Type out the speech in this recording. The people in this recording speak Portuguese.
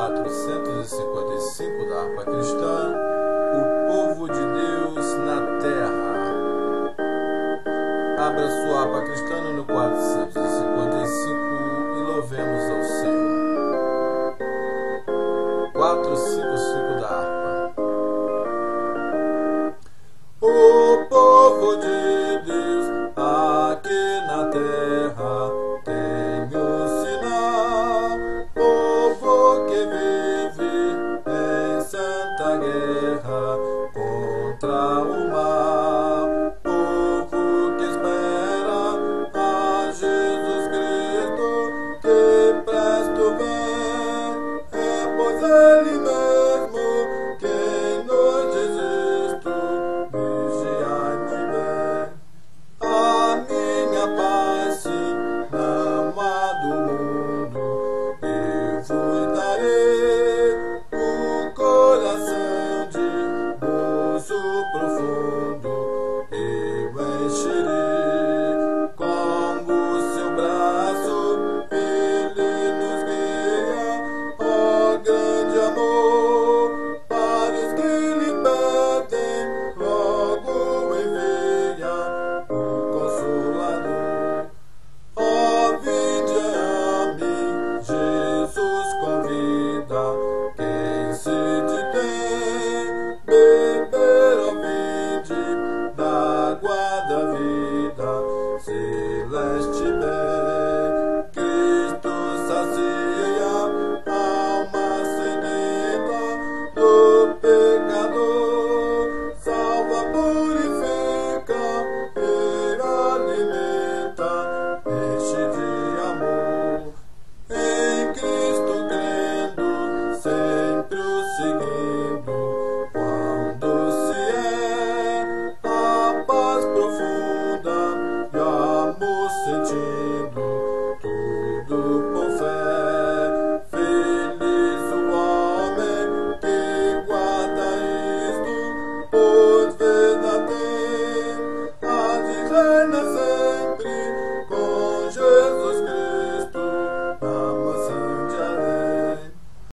455 da harpa cristã, o povo de Deus na terra. Abra sua harpa cristã no 455 e louvemos ao Senhor. 455 da harpa. O povo de Deus aqui na terra tem um sinal, povo que vive em santa guerra contra o mal, povo que espera a Jesus Cristo, que presto vem, pois Ele mesmo quem nos diz isto, vigiai-me bem. A minha paz sim, não há do mundo, eu vos darei um coração de gozo profundo, eu encherei com o seu braço, Ele nos guia, ó grande amor, para os que lhe pedem, logo envia o Consolador. Ó, vinde a mim, Jesus convida, quem sede tem, beber ao vinde da água da vida, celeste bem. Cristo sacia a alma sedenta do pecador, salva, purifica e alimenta, enche de amor. Em Cristo crendo, sempre o seguindo, quando se é a paz profunda e amor sentindo, tudo por fé. Feliz o homem que guarda isto, pois verdadeiro há de reinar